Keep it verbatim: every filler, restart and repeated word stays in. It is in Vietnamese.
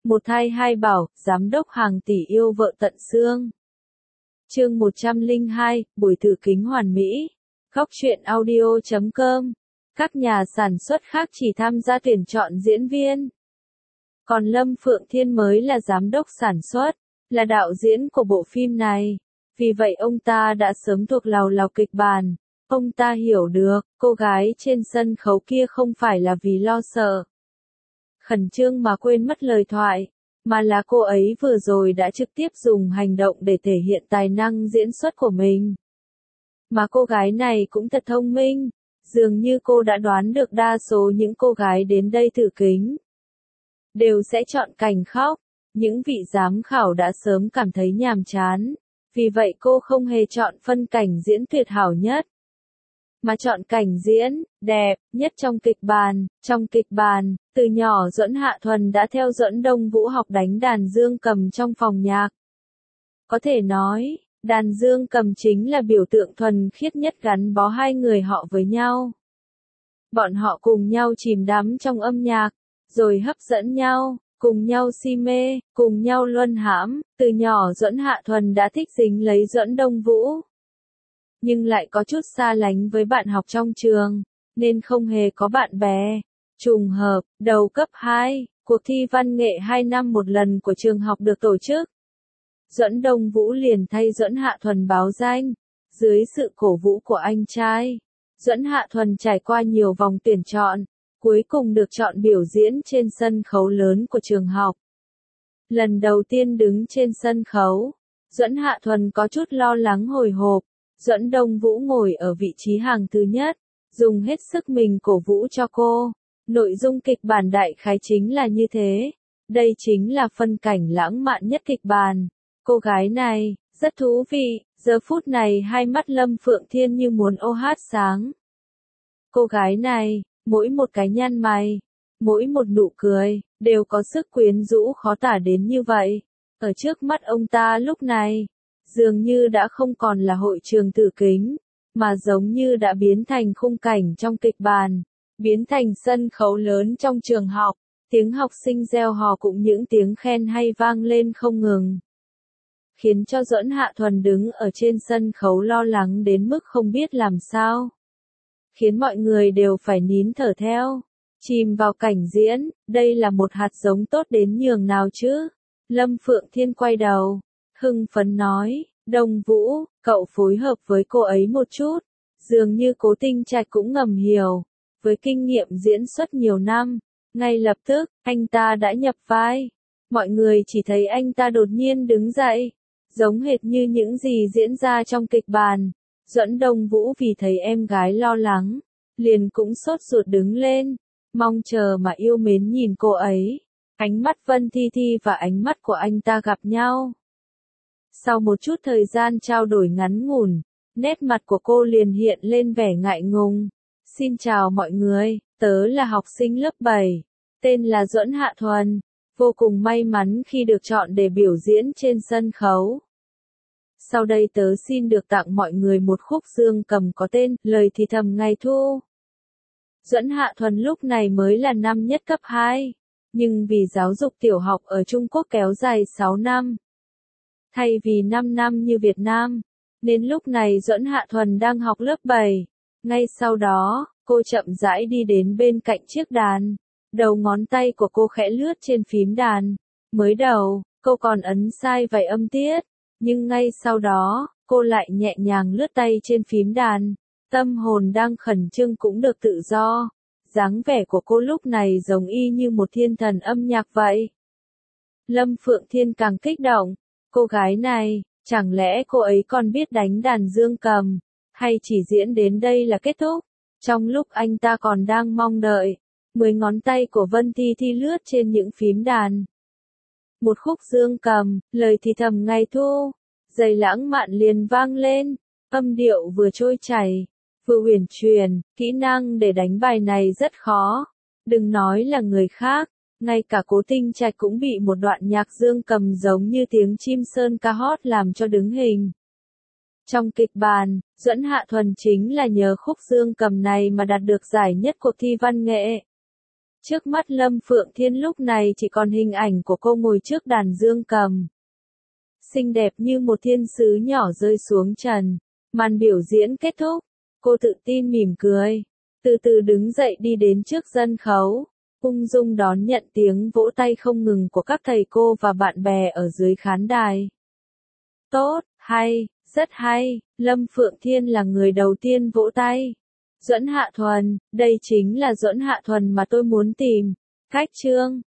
Một thai hai bảo, giám đốc hàng tỷ yêu vợ tận xương. Chương một trăm lẻ hai, buổi thử kính hoàn mỹ. Góc truyện audio chấm com. Các nhà sản xuất khác chỉ tham gia tuyển chọn diễn viên. Còn Lâm Phượng Thiên mới là giám đốc sản xuất, là đạo diễn của bộ phim này. Vì vậy ông ta đã sớm thuộc lào lào kịch bản. Ông ta hiểu được, cô gái trên sân khấu kia không phải là vì lo sợ, khẩn trương mà quên mất lời thoại, mà là cô ấy vừa rồi đã trực tiếp dùng hành động để thể hiện tài năng diễn xuất của mình. Mà cô gái này cũng thật thông minh, dường như cô đã đoán được đa số những cô gái đến đây thử kính đều sẽ chọn cảnh khóc. Những vị giám khảo đã sớm cảm thấy nhàm chán, vì vậy cô không hề chọn phân cảnh diễn tuyệt hảo nhất, mà chọn cảnh diễn đẹp nhất trong kịch bản. Trong kịch bản, từ nhỏ Duẫn Hạ Thuần đã theo Duẫn Đông Vũ học đánh đàn dương cầm trong phòng nhạc. Có thể nói, đàn dương cầm chính là biểu tượng thuần khiết nhất gắn bó hai người họ với nhau. Bọn họ cùng nhau chìm đắm trong âm nhạc, rồi hấp dẫn nhau, cùng nhau si mê, cùng nhau luân hãm. Từ nhỏ Duẫn Hạ Thuần đã thích dính lấy Duẫn Đông Vũ, nhưng lại có chút xa lánh với bạn học trong trường, nên không hề có bạn bè. Trùng hợp, đầu cấp hai, cuộc thi văn nghệ hai năm một lần của trường học được tổ chức. Duẫn Đông Vũ liền thay Duẫn Hạ Thuần báo danh. Dưới sự cổ vũ của anh trai, Duẫn Hạ Thuần trải qua nhiều vòng tuyển chọn, cuối cùng được chọn biểu diễn trên sân khấu lớn của trường học. Lần đầu tiên đứng trên sân khấu, Duẫn Hạ Thuần có chút lo lắng hồi hộp. Duẫn Đông Vũ ngồi ở vị trí hàng thứ nhất, dùng hết sức mình cổ vũ cho cô. Nội dung kịch bản đại khái chính là như thế. Đây chính là phân cảnh lãng mạn nhất kịch bản. Cô gái này, rất thú vị. Giờ phút này hai mắt Lâm Phượng Thiên như muốn ô hát sáng. Cô gái này, mỗi một cái nhăn mày, mỗi một nụ cười, đều có sức quyến rũ khó tả đến như vậy. Ở trước mắt ông ta lúc này, dường như đã không còn là hội trường thử kính, mà giống như đã biến thành khung cảnh trong kịch bản, biến thành sân khấu lớn trong trường học. Tiếng học sinh reo hò cũng những tiếng khen hay vang lên không ngừng, khiến cho Duẫn Hạ Thuần đứng ở trên sân khấu lo lắng đến mức không biết làm sao, khiến mọi người đều phải nín thở theo, chìm vào cảnh diễn. Đây là một hạt giống tốt đến nhường nào chứ? Lâm Phượng Thiên quay đầu, hưng phấn nói, Đông Vũ, cậu phối hợp với cô ấy một chút. Dường như Cố Tinh Trạch cũng ngầm hiểu, với kinh nghiệm diễn xuất nhiều năm, ngay lập tức, anh ta đã nhập vai. Mọi người chỉ thấy anh ta đột nhiên đứng dậy, giống hệt như những gì diễn ra trong kịch bản. Duẫn Đông Vũ vì thấy em gái lo lắng, liền cũng sốt ruột đứng lên, mong chờ mà yêu mến nhìn cô ấy. Ánh mắt Vân Thi Thi và ánh mắt của anh ta gặp nhau. Sau một chút thời gian trao đổi ngắn ngủn, nét mặt của cô liền hiện lên vẻ ngại ngùng. Xin chào mọi người, tớ là học sinh lớp bảy, tên là Duẫn Hạ Thuần, vô cùng may mắn khi được chọn để biểu diễn trên sân khấu. Sau đây tớ xin được tặng mọi người một khúc dương cầm có tên Lời Thì Thầm Ngày Thu. Duẫn Hạ Thuần lúc này mới là năm nhất cấp hai, nhưng vì giáo dục tiểu học ở Trung Quốc kéo dài sáu năm, thay vì năm năm như Việt Nam, nên lúc này Duẫn Hạ Thuần đang học lớp bảy. Ngay sau đó, cô chậm rãi đi đến bên cạnh chiếc đàn. Đầu ngón tay của cô khẽ lướt trên phím đàn. Mới đầu, cô còn ấn sai vài âm tiết, nhưng ngay sau đó, cô lại nhẹ nhàng lướt tay trên phím đàn. Tâm hồn đang khẩn trương cũng được tự do. Dáng vẻ của cô lúc này giống y như một thiên thần âm nhạc vậy. Lâm Phượng Thiên càng kích động. Cô gái này, chẳng lẽ cô ấy còn biết đánh đàn dương cầm, hay chỉ diễn đến đây là kết thúc? Trong lúc anh ta còn đang mong đợi, mười ngón tay của Vân Thi Thi lướt trên những phím đàn. Một khúc dương cầm, Lời Thì Thầm Ngày Thu, giây lãng mạn liền vang lên, âm điệu vừa trôi chảy, vừa uyển chuyển. Kỹ năng để đánh bài này rất khó, đừng nói là người khác, ngay cả Cố Tinh Trạch cũng bị một đoạn nhạc dương cầm giống như tiếng chim sơn ca hót làm cho đứng hình. Trong kịch bản, Duẫn Hạ Thuần chính là nhờ khúc dương cầm này mà đạt được giải nhất cuộc thi văn nghệ. Trước mắt Lâm Phượng Thiên lúc này chỉ còn hình ảnh của cô ngồi trước đàn dương cầm. Xinh đẹp như một thiên sứ nhỏ rơi xuống trần. Màn biểu diễn kết thúc. Cô tự tin mỉm cười. Từ từ đứng dậy đi đến trước sân khấu. Ung dung đón nhận tiếng vỗ tay không ngừng của các thầy cô và bạn bè ở dưới khán đài. Tốt, hay, rất hay. Lâm Phượng Thiên là người đầu tiên vỗ tay. Duẫn Hạ Thuần, đây chính là Duẫn Hạ Thuần mà tôi muốn tìm. Cách chương